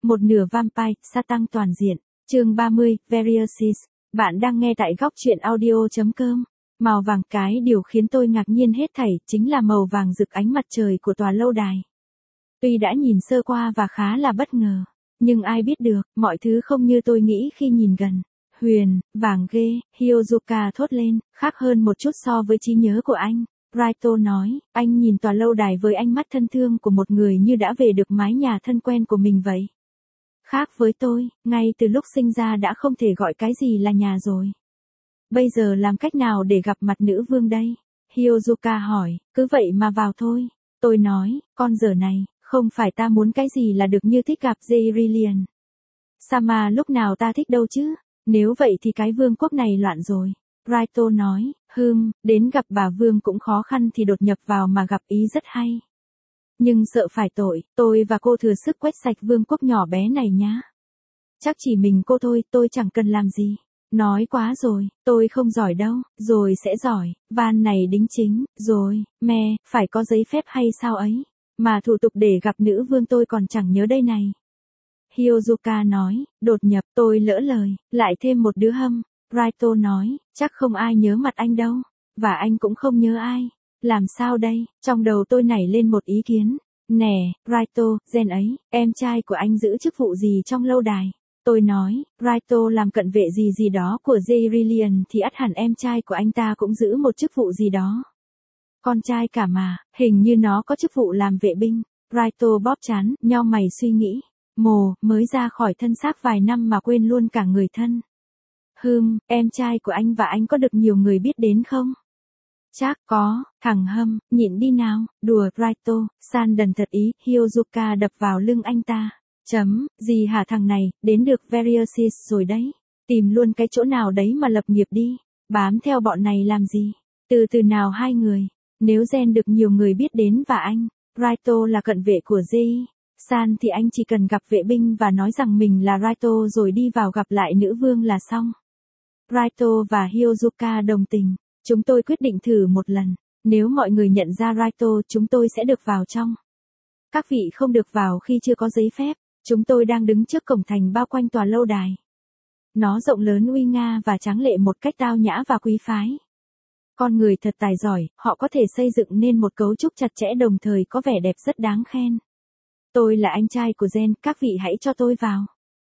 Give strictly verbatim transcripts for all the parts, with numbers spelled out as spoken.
một nửa vampire, sa tăng toàn diện. Chương ba mươi, Variosis. Bạn đang nghe tại góc truyện audio chấm com. Màu vàng, cái điều khiến tôi ngạc nhiên hết thảy chính là màu vàng rực ánh mặt trời của tòa lâu đài. Tuy đã nhìn sơ qua và khá là bất ngờ, nhưng ai biết được, mọi thứ không như tôi nghĩ khi nhìn gần. Huyền, vàng ghê, Hyozuka thốt lên, khác hơn một chút so với trí nhớ của anh. Raito nói, anh nhìn tòa lâu đài với ánh mắt thân thương của một người như đã về được mái nhà thân quen của mình vậy. Khác với tôi, ngay từ lúc sinh ra đã không thể gọi cái gì là nhà rồi. Bây giờ làm cách nào để gặp mặt nữ vương đây? Hyozuka hỏi, cứ vậy mà vào thôi. Tôi nói, con dở này, không phải ta muốn cái gì là được như thích gặp Zerielian. Sama lúc nào ta thích đâu chứ? Nếu vậy thì cái vương quốc này loạn rồi. Raito nói, hừm, đến gặp bà vương cũng khó khăn thì đột nhập vào mà gặp ý rất hay. Nhưng sợ phải tội, tôi và cô thừa sức quét sạch vương quốc nhỏ bé này nhá. Chắc chỉ mình cô thôi, tôi chẳng cần làm gì. Nói quá rồi, tôi không giỏi đâu, rồi sẽ giỏi, van này đính chính, rồi, mẹ, phải có giấy phép hay sao ấy. Mà thủ tục để gặp nữ vương tôi còn chẳng nhớ đây này. Hyozuka nói, đột nhập, tôi lỡ lời, lại thêm một đứa hâm. Raito nói, chắc không ai nhớ mặt anh đâu, và anh cũng không nhớ ai. Làm sao đây? Trong đầu tôi nảy lên một ý kiến. Nè, Raito, gen ấy, em trai của anh giữ chức vụ gì trong lâu đài? Tôi nói, Raito làm cận vệ gì gì đó của Zerielian thì ắt hẳn em trai của anh ta cũng giữ một chức vụ gì đó. Con trai cả mà, hình như nó có chức vụ làm vệ binh. Raito bóp trán, nheo mày suy nghĩ. Mồ, mới ra khỏi thân xác vài năm mà quên luôn cả người thân. Hừm, em trai của anh và anh có được nhiều người biết đến không? Chắc có, thằng hâm, nhịn đi nào, đùa, Raito, san đần thật ý, Hyozuka đập vào lưng anh ta. Chấm, gì hả thằng này, đến được Variosis rồi đấy. Tìm luôn cái chỗ nào đấy mà lập nghiệp đi, bám theo bọn này làm gì? Từ từ nào hai người, nếu gen được nhiều người biết đến và anh, Raito là cận vệ của Ji. San thì anh chỉ cần gặp vệ binh và nói rằng mình là Raito rồi đi vào gặp lại nữ vương là xong. Raito và Hyozuka đồng tình. Chúng tôi quyết định thử một lần. Nếu mọi người nhận ra Raito chúng tôi sẽ được vào trong. Các vị không được vào khi chưa có giấy phép. Chúng tôi đang đứng trước cổng thành bao quanh tòa lâu đài. Nó rộng lớn uy nga và tráng lệ một cách tao nhã và quý phái. Con người thật tài giỏi, họ có thể xây dựng nên một cấu trúc chặt chẽ đồng thời có vẻ đẹp rất đáng khen. Tôi là anh trai của Gen, các vị hãy cho tôi vào.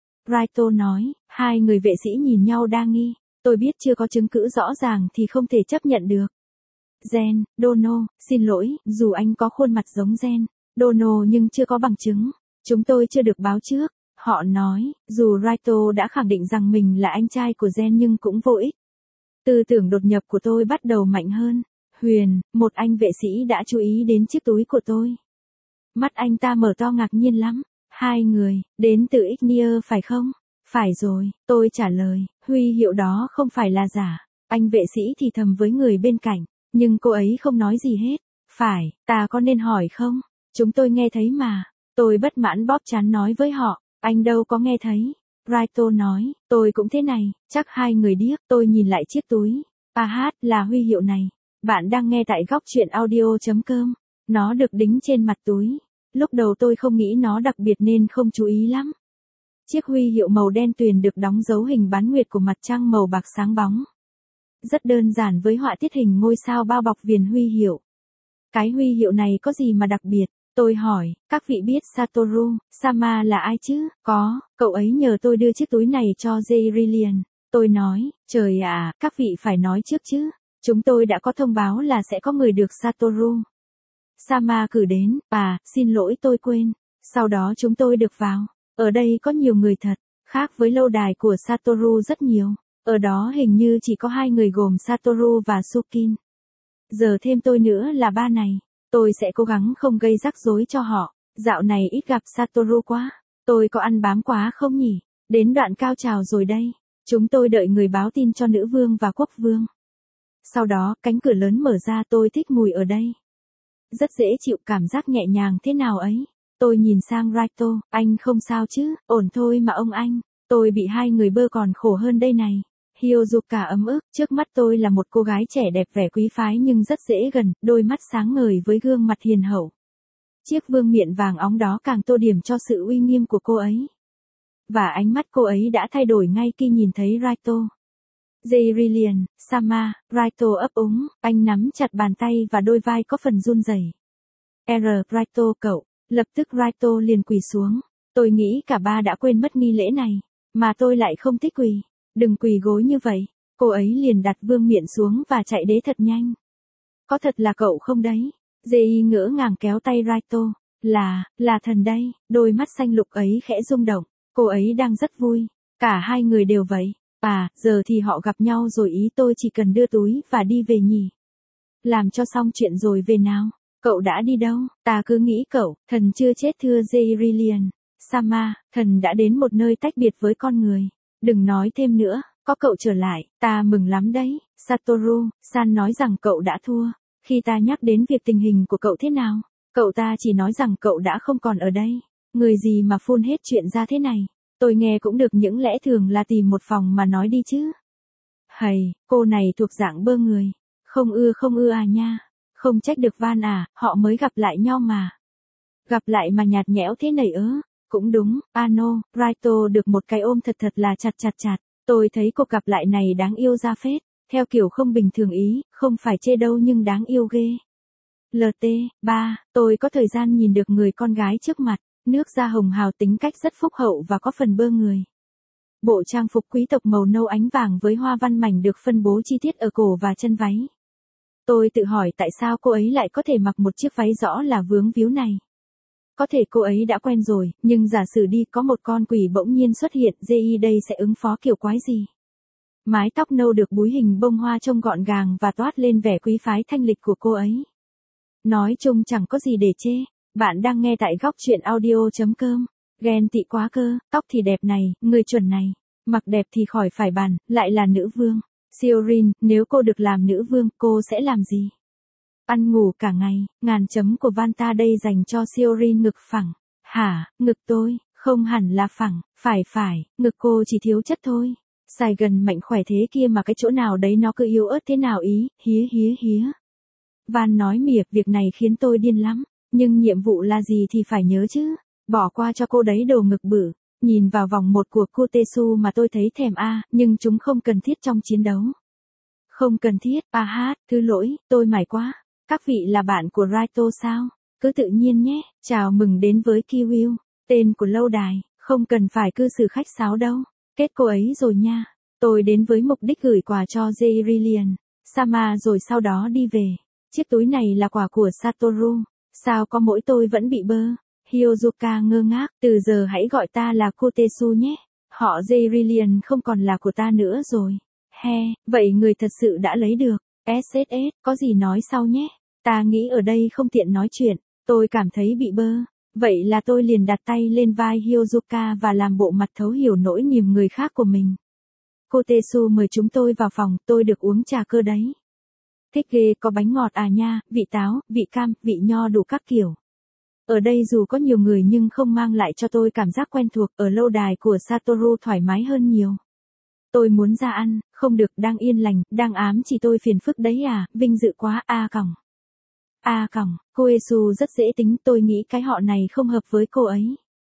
Raito nói, hai người vệ sĩ nhìn nhau đa nghi. Tôi biết chưa có chứng cứ rõ ràng thì không thể chấp nhận được. Gen, Dono, xin lỗi, dù anh có khuôn mặt giống Gen, Dono nhưng chưa có bằng chứng. Chúng tôi chưa được báo trước. Họ nói, dù Raito đã khẳng định rằng mình là anh trai của Gen nhưng cũng vô ích. Tư tưởng đột nhập của tôi bắt đầu mạnh hơn. Huyền, một anh vệ sĩ đã chú ý đến chiếc túi của tôi. Mắt anh ta mở to ngạc nhiên lắm. Hai người, đến từ Ignier phải không? Phải rồi, tôi trả lời, huy hiệu đó không phải là giả. Anh vệ sĩ thì thầm với người bên cạnh, nhưng cô ấy không nói gì hết. Phải, ta có nên hỏi không? Chúng tôi nghe thấy mà. Tôi bất mãn bóp trán nói với họ, anh đâu có nghe thấy. Raito nói, tôi cũng thế này, chắc hai người điếc. Tôi nhìn lại chiếc túi. À hát, là huy hiệu này. Bạn đang nghe tại góc truyện audio chấm com. Nó được đính trên mặt túi. Lúc đầu tôi không nghĩ nó đặc biệt nên không chú ý lắm. Chiếc huy hiệu màu đen tuyền được đóng dấu hình bán nguyệt của mặt trăng màu bạc sáng bóng. Rất đơn giản với họa tiết hình ngôi sao bao bọc viền huy hiệu. Cái huy hiệu này có gì mà đặc biệt? Tôi hỏi, các vị biết Satoru Sama là ai chứ? Có, cậu ấy nhờ tôi đưa chiếc túi này cho Zerielian. Tôi nói, trời ạ, các vị phải nói trước chứ. Chúng tôi đã có thông báo là sẽ có người được Satoru Sama cử đến. À, xin lỗi tôi quên. Sau đó chúng tôi được vào. Ở đây có nhiều người thật, khác với lâu đài của Satoru rất nhiều. Ở đó hình như chỉ có hai người gồm Satoru và Sukin. Giờ thêm tôi nữa là ba này. Tôi sẽ cố gắng không gây rắc rối cho họ. Dạo này ít gặp Satoru quá. Tôi có ăn bám quá không nhỉ? Đến đoạn cao trào rồi đây. Chúng tôi đợi người báo tin cho nữ vương và quốc vương. Sau đó, cánh cửa lớn mở ra, tôi thích mùi ở đây. Rất dễ chịu, cảm giác nhẹ nhàng thế nào ấy. Tôi nhìn sang Raito, anh không sao chứ, ổn thôi mà ông anh. Tôi bị hai người bơ còn khổ hơn đây này. Hyozuka ấm ức, trước mắt tôi là một cô gái trẻ đẹp vẻ quý phái nhưng rất dễ gần, đôi mắt sáng ngời với gương mặt hiền hậu. Chiếc vương miện vàng óng đó càng tô điểm cho sự uy nghiêm của cô ấy. và ánh mắt cô ấy đã thay đổi ngay khi nhìn thấy Raito. Jayrillian, Sama, Raito ấp úng, anh nắm chặt bàn tay và đôi vai có phần run rẩy. R. Raito cậu, lập tức Raito liền quỳ xuống. Tôi nghĩ cả ba đã quên mất nghi lễ này, mà tôi lại không thích quỳ. Đừng quỳ gối như vậy. Cô ấy liền đặt vương miện xuống và chạy đế thật nhanh. Có thật là cậu không đấy? Jay ngỡ ngàng kéo tay Raito. Là, là thần đây. Đôi mắt xanh lục ấy khẽ rung động. Cô ấy đang rất vui. Cả hai người đều vậy. À, giờ thì họ gặp nhau rồi, ý tôi chỉ cần đưa túi và đi về nhỉ. Làm cho xong chuyện rồi về nào. Cậu đã đi đâu? Ta cứ nghĩ cậu, thần chưa chết thưa Jayrillian. Sama, thần đã đến một nơi tách biệt với con người. Đừng nói thêm nữa, có cậu trở lại, ta mừng lắm đấy. Satoru, San nói rằng cậu đã thua. Khi ta nhắc đến việc tình hình của cậu thế nào, cậu ta chỉ nói rằng cậu đã không còn ở đây. Người gì mà phun hết chuyện ra thế này. Tôi nghe cũng được, những lẽ thường là tìm một phòng mà nói đi chứ. Hầy, cô này thuộc dạng bơ người. Không ưa không ưa à nha. Không trách được Van à, họ mới gặp lại nhau mà. Gặp lại mà nhạt nhẽo thế này ớ. Cũng đúng, Ano, Raito được một cái ôm thật thật là chặt chặt chặt. Tôi thấy cuộc gặp lại này đáng yêu ra phết. Theo kiểu không bình thường ý, không phải chê đâu nhưng đáng yêu ghê. lờ tê, ba, tôi có thời gian nhìn được người con gái trước mặt. Nước da hồng hào, tính cách rất phúc hậu và có phần bơ người. Bộ trang phục quý tộc màu nâu ánh vàng với hoa văn mảnh được phân bố chi tiết ở cổ và chân váy. Tôi tự hỏi tại sao cô ấy lại có thể mặc một chiếc váy rõ là vướng víu này. Có thể cô ấy đã quen rồi, nhưng giả sử đi có một con quỷ bỗng nhiên xuất hiện, Ji đây sẽ ứng phó kiểu quái gì? Mái tóc nâu được búi hình bông hoa trông gọn gàng và toát lên vẻ quý phái thanh lịch của cô ấy. Nói chung chẳng có gì để chê. Bạn đang nghe tại góc truyện audio chấm com. Ghen tị quá cơ, tóc thì đẹp này, người chuẩn này. Mặc đẹp thì khỏi phải bàn, lại là nữ vương. Siorin, nếu cô được làm nữ vương, cô sẽ làm gì? Ăn ngủ cả ngày, ngàn chấm của Vanta đây dành cho Siorin ngực phẳng. Hả, ngực tôi, không hẳn là phẳng, phải phải, ngực cô chỉ thiếu chất thôi. Xài gần mạnh khỏe thế kia mà cái chỗ nào đấy nó cứ yếu ớt thế nào ý, hía hía hía. Van nói mỉa, việc này khiến tôi điên lắm. Nhưng nhiệm vụ là gì thì phải nhớ chứ. Bỏ qua cho cô đấy đồ ngực bự. Nhìn vào vòng một của Kutesu mà tôi thấy thèm a, nhưng chúng không cần thiết trong chiến đấu. Không cần thiết, a hát, thứ lỗi, tôi mải quá. Các vị là bạn của Raito sao? Cứ tự nhiên nhé, chào mừng đến với Kiryu, tên của lâu đài, không cần phải cư xử khách sáo đâu. Kết cô ấy rồi nha. Tôi đến với mục đích gửi quà cho Jayrillian, Sama rồi sau đó đi về. Chiếc túi này là quà của Satoru. Sao có mỗi tôi vẫn bị bơ? Hyozuka ngơ ngác, từ giờ hãy gọi ta là Kutesu nhé. Họ Jayrillian không còn là của ta nữa rồi. He, vậy người thật sự đã lấy được. ét ét ét, có gì nói sau nhé. Ta nghĩ ở đây không tiện nói chuyện. Tôi cảm thấy bị bơ. Vậy là tôi liền đặt tay lên vai Hyozuka và làm bộ mặt thấu hiểu nỗi niềm người khác của mình. Kutesu mời chúng tôi vào phòng, tôi được uống trà cơ đấy. Thích ghê, có bánh ngọt à nha, vị táo, vị cam, vị nho đủ các kiểu. Ở đây dù có nhiều người nhưng không mang lại cho tôi cảm giác quen thuộc, ở lâu đài của Satoru thoải mái hơn nhiều. Tôi muốn ra ăn, không được, đang yên lành, đang ám chỉ tôi phiền phức đấy à, vinh dự quá, a à còng. A à còng, Koesu rất dễ tính, tôi nghĩ cái họ này không hợp với cô ấy.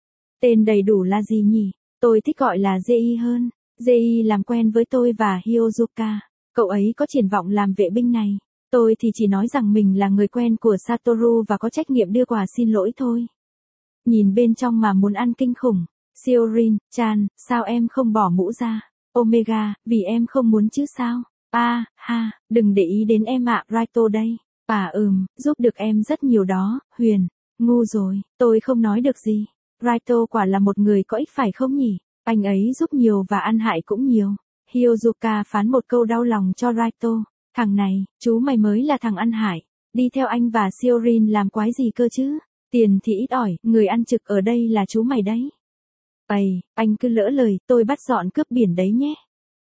Tên đầy đủ là gì nhỉ? Tôi thích gọi là Ji hơn. Ji làm quen với tôi và Hyozuka. Cậu ấy có triển vọng làm vệ binh này. Tôi thì chỉ nói rằng mình là người quen của Satoru và có trách nhiệm đưa quà xin lỗi thôi. Nhìn bên trong mà muốn ăn kinh khủng. Siorin, Chan, sao em không bỏ mũ ra? Omega, vì em không muốn chứ sao? À, ha, đừng để ý đến em ạ, Raito đây. À ừm, giúp được em rất nhiều đó, Huyền. Ngu rồi, tôi không nói được gì. Raito quả là một người có ích phải không nhỉ? Anh ấy giúp nhiều và ăn hại cũng nhiều. Hyozuka phán một câu đau lòng cho Raito. Thằng này, chú mày mới là thằng ăn hại. Đi theo anh và Siorin làm quái gì cơ chứ? Tiền thì ít ỏi, người ăn trực ở đây là chú mày đấy. Ây, anh cứ lỡ lời, tôi bắt dọn cướp biển đấy nhé.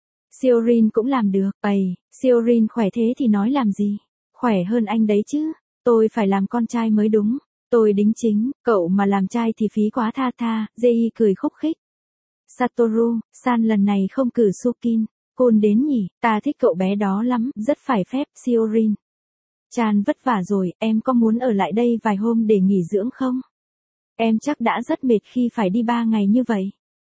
Siorin cũng làm được. Ây, Siorin khỏe thế thì nói làm gì? Khỏe hơn anh đấy chứ. Tôi phải làm con trai mới đúng. Tôi đính chính, cậu mà làm trai thì phí quá tha tha. Jei cười khúc khích. Satoru, San lần này không cử Sukin. Côn đến nhỉ, ta thích cậu bé đó lắm, rất phải phép, Siorin. Chan vất vả rồi, em có muốn ở lại đây vài hôm để nghỉ dưỡng không? Em chắc đã rất mệt khi phải đi ba ngày như vậy.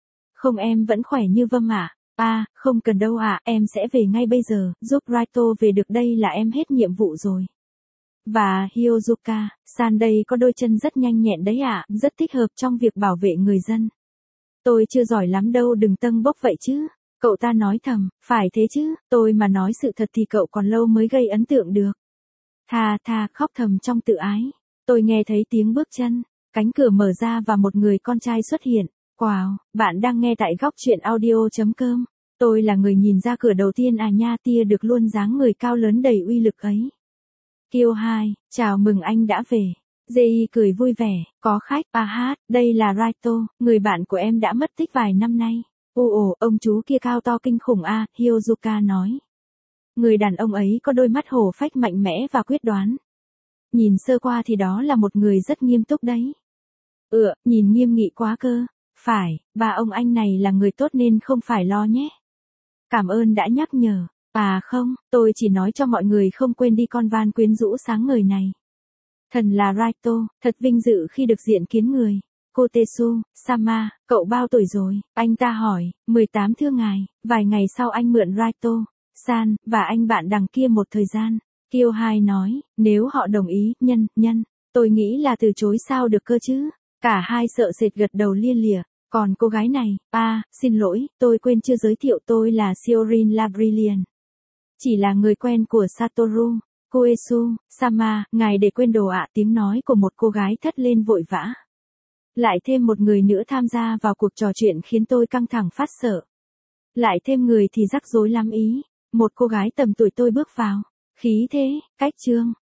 Không em vẫn khỏe như vâm ạ. À? À, không cần đâu ạ, à, em sẽ về ngay bây giờ, giúp Raito về được đây là em hết nhiệm vụ rồi. Và Hyozuka, san đây có đôi chân rất nhanh nhẹn đấy ạ, à, rất thích hợp trong việc bảo vệ người dân. Tôi chưa giỏi lắm đâu, đừng tâng bốc vậy chứ. Cậu ta nói thầm, phải thế chứ, tôi mà nói sự thật thì cậu còn lâu mới gây ấn tượng được. Tha tha khóc thầm trong tự ái. Tôi nghe thấy tiếng bước chân, cánh cửa mở ra và một người con trai xuất hiện. Wow, bạn đang nghe tại góc truyện audio.com. Tôi là người nhìn ra cửa đầu tiên à nha, tia được luôn dáng người cao lớn đầy uy lực ấy. Kyo hai, chào mừng anh đã về. Jei cười vui vẻ, có khách, à hát, đây là Raito, người bạn của em đã mất tích vài năm nay. Ồ ồ, ông chú kia cao to kinh khủng à, Hyozuka nói. Người đàn ông ấy có đôi mắt hổ phách mạnh mẽ và quyết đoán. Nhìn sơ qua thì đó là một người rất nghiêm túc đấy. Ừ, nhìn nghiêm nghị quá cơ. Phải, bà ông anh này là người tốt nên không phải lo nhé. Cảm ơn đã nhắc nhở. À không, tôi chỉ nói cho mọi người không quên đi con van quyến rũ sáng ngời này. Thần là Raito, thật vinh dự khi được diện kiến người. Kotetsu, Sama, cậu bao tuổi rồi? Anh ta hỏi, mười tám thưa ngài, vài ngày sau anh mượn Raito, San, và anh bạn đằng kia một thời gian. Kyo hai nói, nếu họ đồng ý, nhân, nhân, tôi nghĩ là từ chối sao được cơ chứ. Cả hai sợ sệt gật đầu lia lịa. Còn cô gái này, à, xin lỗi, tôi quên chưa giới thiệu tôi là Siorin La Brilliant. Chỉ là người quen của Satoru. Koetsu, Sama, ngài để quên đồ ạ, tiếng nói của một cô gái thét lên vội vã. Lại thêm một người nữa tham gia vào cuộc trò chuyện khiến tôi căng thẳng phát sợ. Lại thêm người thì rắc rối lắm ý. Một cô gái tầm tuổi tôi bước vào. Khí thế, cách trương,